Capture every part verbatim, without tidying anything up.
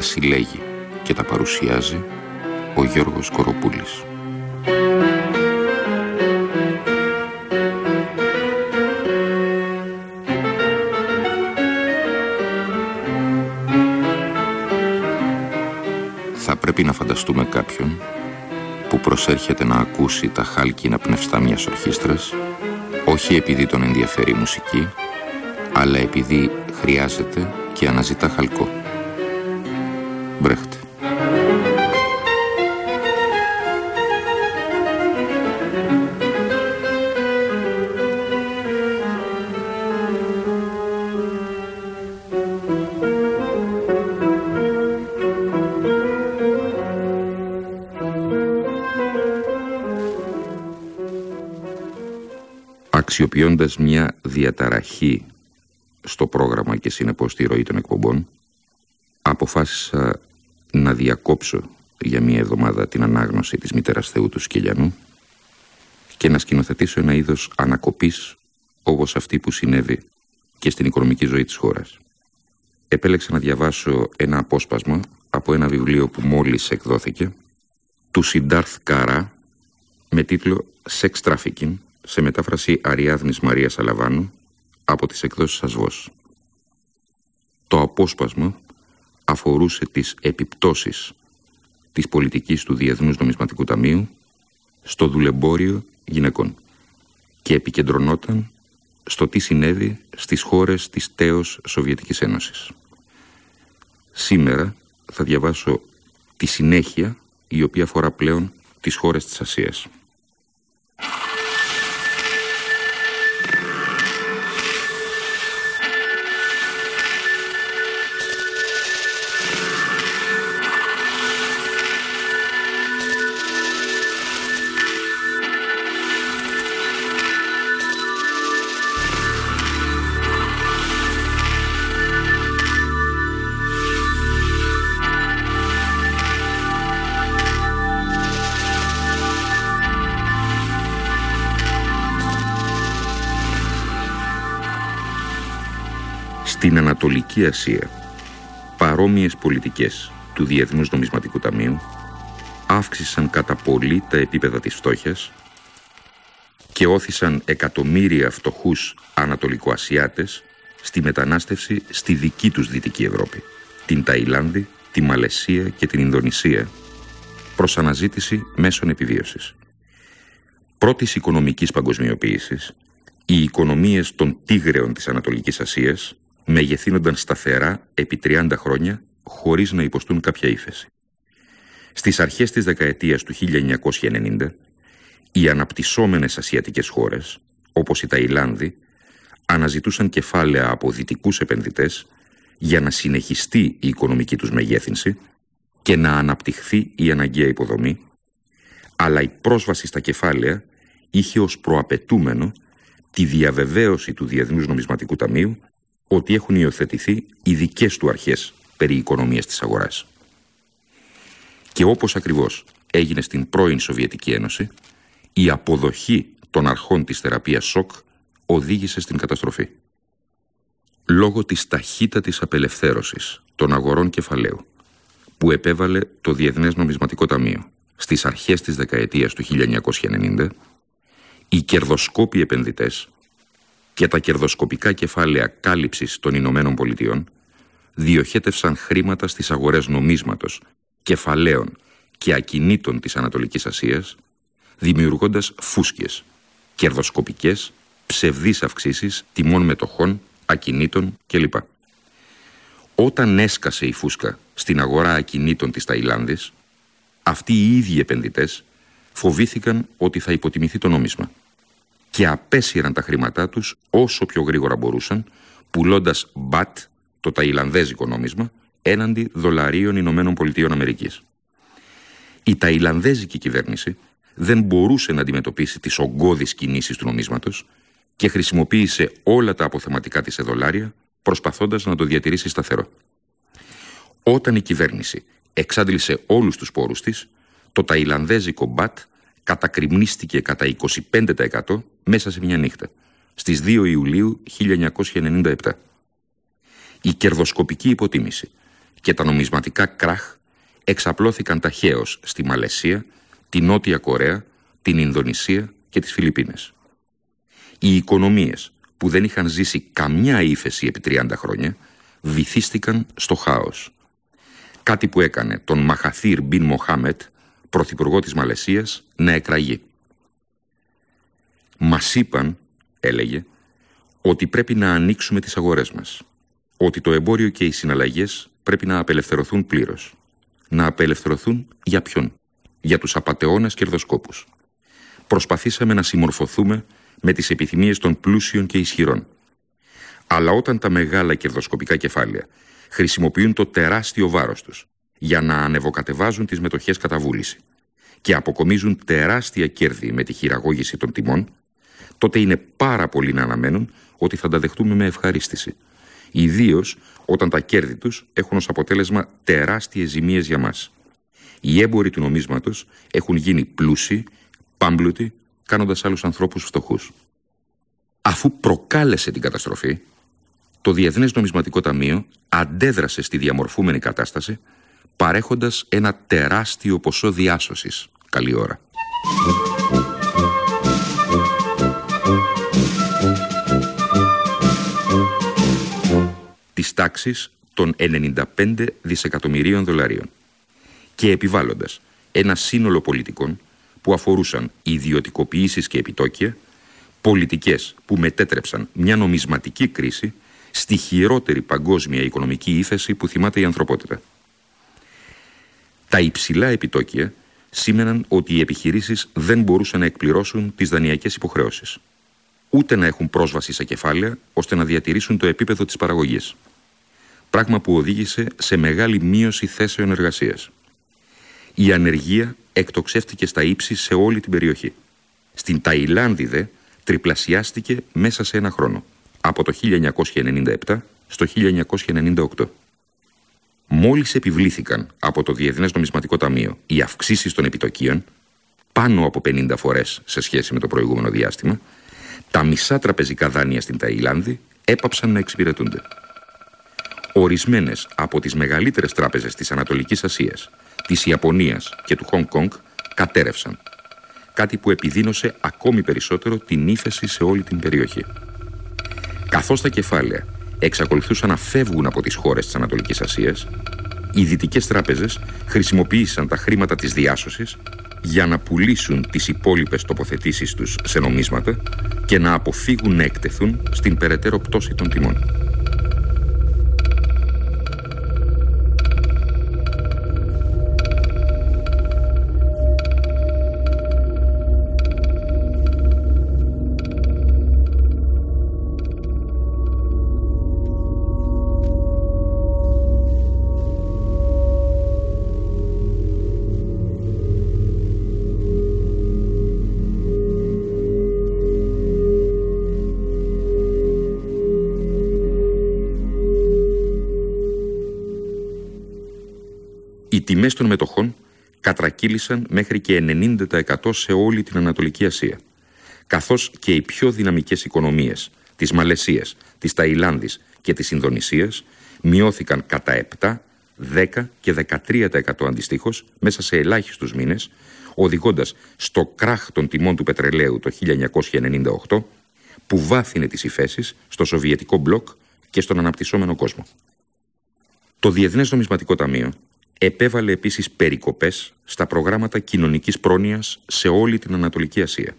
συλλέγει και τα παρουσιάζει ο Γιώργος Κοροπούλης. Θα πρέπει να φανταστούμε κάποιον που προσέρχεται να ακούσει τα χάλκινα πνευστά μιας ορχήστρας, όχι επειδή τον ενδιαφέρει η μουσική, αλλά επειδή χρειάζεται και αναζητά χαλκό. Μπρέχτε. Αξιοποιώντας μια διαταραχή στο πρόγραμμα και συνεπώς στη ροή των εκπομπών, αποφάσισα να διακόψω για μία εβδομάδα την ανάγνωση της Μητέρας Θεού του Σκυλιανού και να σκηνοθετήσω ένα είδος ανακοπής όπως αυτή που συνέβη και στην οικονομική ζωή της χώρας. Επέλεξα να διαβάσω ένα απόσπασμα από ένα βιβλίο που μόλις εκδόθηκε, του Σιντάρθ Καρά, με τίτλο «Sex Trafficking», σε μετάφραση Αριάδνης Μαρίας Αλαβάνου από τις εκδόσεις Ασβός. Το απόσπασμα αφορούσε τις επιπτώσεις της πολιτικής του Διεθνούς Νομισματικού Ταμείου στο δουλεμπόριο γυναικών και επικεντρωνόταν στο τι συνέβη στις χώρες της τέως Σοβιετικής Ένωσης. Σήμερα θα διαβάσω τη συνέχεια, η οποία αφορά πλέον τις χώρες της Ασίας. Στην Ανατολική Ασία, παρόμοιες πολιτικές του Διεθνούς Νομισματικού Ταμείου αύξησαν κατά πολύ τα επίπεδα της φτώχειας και όθησαν εκατομμύρια φτωχούς Ανατολικοασιάτες στη μετανάστευση στη δική τους Δυτική Ευρώπη, την Ταϊλάνδη, τη Μαλαισία και την Ινδονησία, προς αναζήτηση μέσων επιβίωσης. Πρώτης οικονομικής παγκοσμιοποίησης, οι οικονομίες των τίγρεων της Ανατολικής Ασίας μεγεθύνονταν σταθερά επί τριάντα χρόνια χωρίς να υποστούν κάποια ύφεση. Στις αρχές της δεκαετίας του χίλια εννιακόσια ενενήντα, οι αναπτυσσόμενες ασιατικές χώρες, όπως η Ταϊλάνδη, αναζητούσαν κεφάλαια από δυτικούς επενδυτές για να συνεχιστεί η οικονομική τους μεγέθυνση και να αναπτυχθεί η αναγκαία υποδομή, αλλά η πρόσβαση στα κεφάλαια είχε ως προαπαιτούμενο τη διαβεβαίωση του Διεθνούς Νομισματικού Ταμείου ότι έχουν υιοθετηθεί οι δικές του αρχές περί οικονομίας της αγοράς. Και όπως ακριβώς έγινε στην πρώην Σοβιετική Ένωση, η αποδοχή των αρχών της θεραπείας σοκ οδήγησε στην καταστροφή. Λόγω της ταχύτατης απελευθέρωσης των αγορών κεφαλαίου που επέβαλε το Διεθνές Νομισματικό Ταμείο στις αρχές της δεκαετίας του χίλια εννιακόσια ενενήντα, οι κερδοσκόποι επενδυτές και τα κερδοσκοπικά κεφάλαια κάλυψης των Ηνωμένων Πολιτειών διοχέτευσαν χρήματα στις αγορές νομίσματος, κεφαλαίων και ακινήτων της Ανατολικής Ασίας, δημιουργώντας φούσκες, κερδοσκοπικές, ψευδείς αυξήσεις τιμών μετοχών, ακινήτων κλπ. Όταν έσκασε η φούσκα στην αγορά ακινήτων της Ταϊλάνδης, αυτοί οι ίδιοι επενδυτές φοβήθηκαν ότι θα υποτιμηθεί το νόμισμα και απέσυραν τα χρήματά τους όσο πιο γρήγορα μπορούσαν, πουλώντας μπατ, το ταϊλανδέζικο νόμισμα, έναντι δολαρίων Ηνωμένων Πολιτειών Αμερικής. Η ταϊλανδέζικη κυβέρνηση δεν μπορούσε να αντιμετωπίσει τις ογκώδεις κινήσεις του νομίσματος και χρησιμοποίησε όλα τα αποθεματικά της σε δολάρια, προσπαθώντας να το διατηρήσει σταθερό. Όταν η κυβέρνηση εξάντλησε όλους τους πόρους της, το ταϊλανδέζικο μπατ κατακριμνίστηκε κατά είκοσι πέντε τοις εκατό μέσα σε μια νύχτα, στις δύο Ιουλίου χίλια εννιακόσια ενενήντα επτά. Η κερδοσκοπική υποτίμηση και τα νομισματικά κράχ εξαπλώθηκαν ταχαίως στη Μαλαισία, τη Νότια Κορέα, την Ινδονησία και τις Φιλιππίνες. Οι οικονομίες που δεν είχαν ζήσει καμιά ύφεση επί τριάντα χρόνια βυθίστηκαν στο χάος. Κάτι που έκανε τον Μαχαθίρ Μπιν Μοχάμετ, πρωθυπουργό της Μαλαισίας, να εκραγεί. «Μας είπαν», έλεγε, «ότι πρέπει να ανοίξουμε τις αγορές μας, ότι το εμπόριο και οι συναλλαγές πρέπει να απελευθερωθούν πλήρως. Να απελευθερωθούν για ποιον? Για τους απατεώνες κερδοσκόπους. Προσπαθήσαμε να συμμορφωθούμε με τις επιθυμίες των πλούσιων και ισχυρών. Αλλά όταν τα μεγάλα κερδοσκοπικά κεφάλαια χρησιμοποιούν το τεράστιο βάρος τους για να ανεβοκατεβάζουν τις μετοχές κατά βούληση και αποκομίζουν τεράστια κέρδη με τη χειραγώγηση των τιμών, τότε είναι πάρα πολύ να αναμένουν ότι θα τα δεχτούμε με ευχαρίστηση. Ιδίως όταν τα κέρδη τους έχουν ως αποτέλεσμα τεράστιες ζημίες για μας. Οι έμποροι του νομίσματος έχουν γίνει πλούσιοι, πάμπλουτοι, κάνοντας άλλους ανθρώπους φτωχούς. Αφού προκάλεσε την καταστροφή, το Διεθνές Νομισματικό Ταμείο αντέδρασε στη διαμορφούμενη κατάσταση, παρέχοντας ένα τεράστιο ποσό διάσωσης. Καλή ώρα. Της τάξης των ενενήντα πέντε δισεκατομμυρίων δολαρίων και επιβάλλοντας ένα σύνολο πολιτικών που αφορούσαν ιδιωτικοποιήσεις και επιτόκια, πολιτικές που μετέτρεψαν μια νομισματική κρίση στη χειρότερη παγκόσμια οικονομική ύφεση που θυμάται η ανθρωπότητα. Τα υψηλά επιτόκια σήμαιναν ότι οι επιχειρήσεις δεν μπορούσαν να εκπληρώσουν τις δανειακές υποχρεώσεις, ούτε να έχουν πρόσβαση σε κεφάλαια ώστε να διατηρήσουν το επίπεδο της παραγωγής. Πράγμα που οδήγησε σε μεγάλη μείωση θέσεων εργασίας. Η ανεργία εκτοξεύτηκε στα ύψη σε όλη την περιοχή. Στην Ταϊλάνδη δε τριπλασιάστηκε μέσα σε ένα χρόνο, από το χίλια εννιακόσια ενενήντα επτά στο χίλια εννιακόσια ενενήντα οκτώ. Μόλις επιβλήθηκαν από το Διεθνές Νομισματικό Ταμείο οι αυξήσεις των επιτοκίων, πάνω από πενήντα φορές σε σχέση με το προηγούμενο διάστημα, τα μισά τραπεζικά δάνεια στην Ταϊλάνδη έπαψαν να εξυπηρετούνται. Ορισμένες από τις μεγαλύτερες τράπεζες της Ανατολικής Ασίας, της Ιαπωνίας και του Χονγκ Κονγκ κατέρευσαν, κάτι που επιδίνωσε ακόμη περισσότερο την ύφεση σε όλη την περιοχή. Καθώς τα κεφάλαια εξακολουθούσαν να φεύγουν από τις χώρες της Ανατολικής Ασίας, οι δυτικές τράπεζες χρησιμοποίησαν τα χρήματα της διάσωσης για να πουλήσουν τις υπόλοιπες τοποθετήσεις τους σε νομίσματα και να αποφύγουν να εκτεθούν στην περαιτέρω πτώση των τιμών. Οι τιμές των μετοχών κατρακύλησαν μέχρι και ενενήντα τοις εκατό σε όλη την Ανατολική Ασία, καθώς και οι πιο δυναμικές οικονομίες της Μαλαισίας, της Ταϊλάνδης και της Ινδονησίας μειώθηκαν κατά επτά, δέκα και δεκατρία τοις εκατό αντιστοίχως μέσα σε ελάχιστους μήνες, οδηγώντας στο κράχ των τιμών του πετρελαίου το χίλια εννιακόσια ενενήντα οκτώ, που βάθινε τις υφέσεις στο Σοβιετικό μπλοκ και στον αναπτυσσόμενο κόσμο. Το Διεθνές Νομισματικό Ταμείο επέβαλε επίσης περικοπές στα προγράμματα κοινωνικής πρόνοιας σε όλη την Ανατολική Ασία.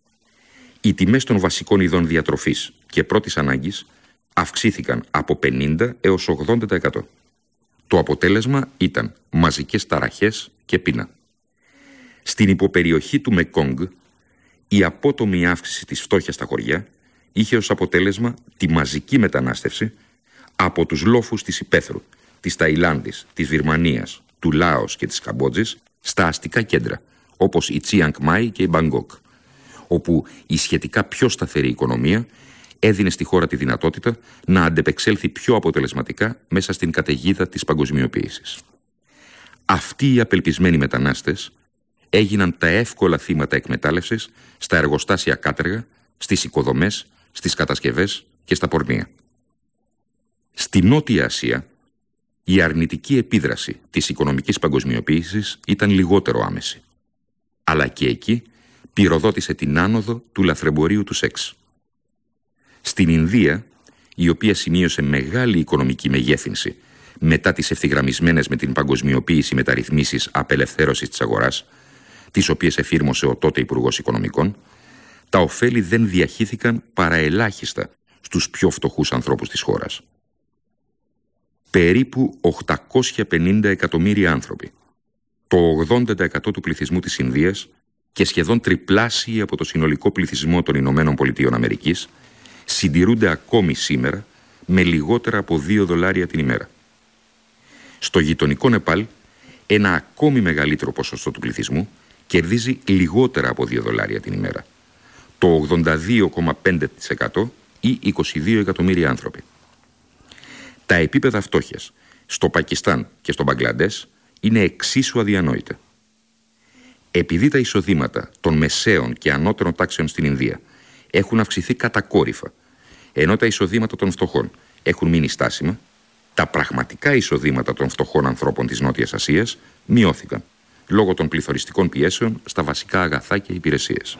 Οι τιμές των βασικών ειδών διατροφής και πρώτης ανάγκης αυξήθηκαν από πενήντα έως ογδόντα τοις εκατό. Το αποτέλεσμα ήταν μαζικές ταραχές και πείνα. Στην υποπεριοχή του Μεκόγκ, η απότομη αύξηση της φτώχειας στα χωριά είχε ως αποτέλεσμα τη μαζική μετανάστευση από τους λόφους της υπαίθρου, της Ταϊλάνδης, της Βυρμανίας, του Λάος και της Καμπότζης στα αστικά κέντρα, όπως η Τσιανγκ Μάι και η Μπαγκόκ, όπου η σχετικά πιο σταθερή οικονομία έδινε στη χώρα τη δυνατότητα να αντεπεξέλθει πιο αποτελεσματικά μέσα στην καταιγίδα της παγκοσμιοποίησης. Αυτοί οι απελπισμένοι μετανάστες έγιναν τα εύκολα θύματα εκμετάλλευσης στα εργοστάσια κάτεργα, στις οικοδομές, στις κατασκευές και στα πορνεία. Στη Νότια Ασία, η αρνητική επίδραση της οικονομικής παγκοσμιοποίησης ήταν λιγότερο άμεση. Αλλά και εκεί πυροδότησε την άνοδο του λαθρεμπορίου του σεξ. Στην Ινδία, η οποία σημείωσε μεγάλη οικονομική μεγέθυνση μετά τις ευθυγραμμισμένες με την παγκοσμιοποίηση μεταρρυθμίσεις απελευθέρωσης της αγοράς, τις οποίες εφήρμοσε ο τότε Υπουργός Οικονομικών, τα ωφέλη δεν διαχύθηκαν παρά ελάχιστα στους πιο φτωχούς ανθρώπους της χώρας. Περίπου οκτακόσια πενήντα εκατομμύρια άνθρωποι, το ογδόντα τοις εκατό του πληθυσμού της Ινδίας και σχεδόν τριπλάσιοι από το συνολικό πληθυσμό των Ηνωμένων Πολιτειών Αμερικής, συντηρούνται ακόμη σήμερα με λιγότερα από δύο δολάρια την ημέρα. Στο γειτονικό Νεπάλ, ένα ακόμη μεγαλύτερο ποσοστό του πληθυσμού κερδίζει λιγότερα από δύο δολάρια την ημέρα, το ογδόντα δύο κόμμα πέντε τοις εκατό ή είκοσι δύο εκατομμύρια άνθρωποι. Τα επίπεδα φτώχειας στο Πακιστάν και στο Μπαγκλαντές είναι εξίσου αδιανόητα. Επειδή τα εισοδήματα των μεσαίων και ανώτερων τάξεων στην Ινδία έχουν αυξηθεί κατακόρυφα, ενώ τα εισοδήματα των φτωχών έχουν μείνει στάσιμα, τα πραγματικά εισοδήματα των φτωχών ανθρώπων της Νότιας Ασίας μειώθηκαν, λόγω των πληθωριστικών πιέσεων στα βασικά αγαθά και υπηρεσίες.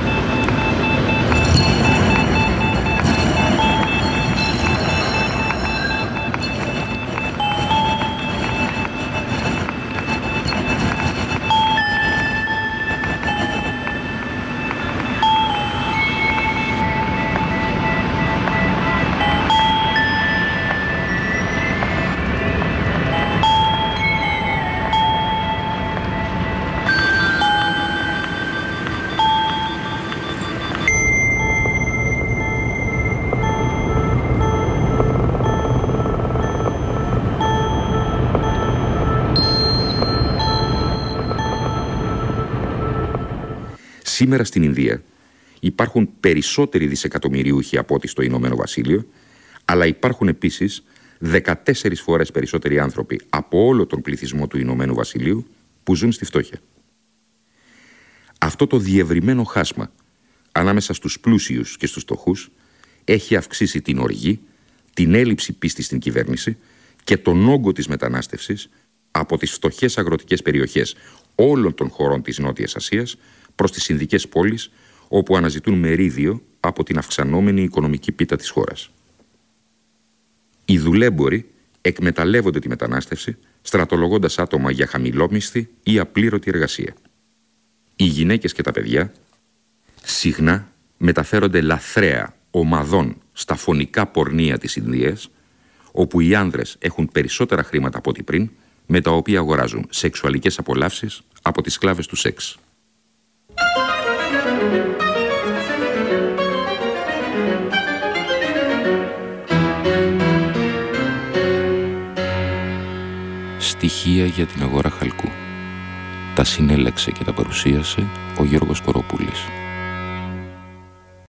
Σήμερα στην Ινδία υπάρχουν περισσότεροι δισεκατομμυριούχοι από ό,τι στο Ηνωμένο Βασίλειο, αλλά υπάρχουν επίσης δεκατέσσερις φορές περισσότεροι άνθρωποι από όλο τον πληθυσμό του Ηνωμένου Βασιλείου που ζουν στη φτώχεια. Αυτό το διευρυμένο χάσμα ανάμεσα στους πλούσιους και στους φτωχούς έχει αυξήσει την οργή, την έλλειψη πίστης στην κυβέρνηση και τον όγκο της μετανάστευσης από τις φτωχές αγροτικές περιοχές όλων των χωρών της Νότιας Ασίας προς τις Ινδικές πόλεις, όπου αναζητούν μερίδιο από την αυξανόμενη οικονομική πίτα της χώρας. Οι δουλέμποροι εκμεταλλεύονται τη μετανάστευση, στρατολογώντας άτομα για χαμηλόμισθη ή απλήρωτη εργασία. Οι γυναίκες και τα παιδιά συχνά μεταφέρονται λαθρέα ομαδών στα φωνικά πορνεία της Ινδίας, όπου οι άνδρες έχουν περισσότερα χρήματα από ό,τι πριν, με τα οποία αγοράζουν σεξουαλικές απολαύσεις από τις σκλάβες του σεξ. Στοιχεία για την αγορά χαλκού. Τα συνέλεξε και τα παρουσίασε ο Γιώργος Κοροπούλης.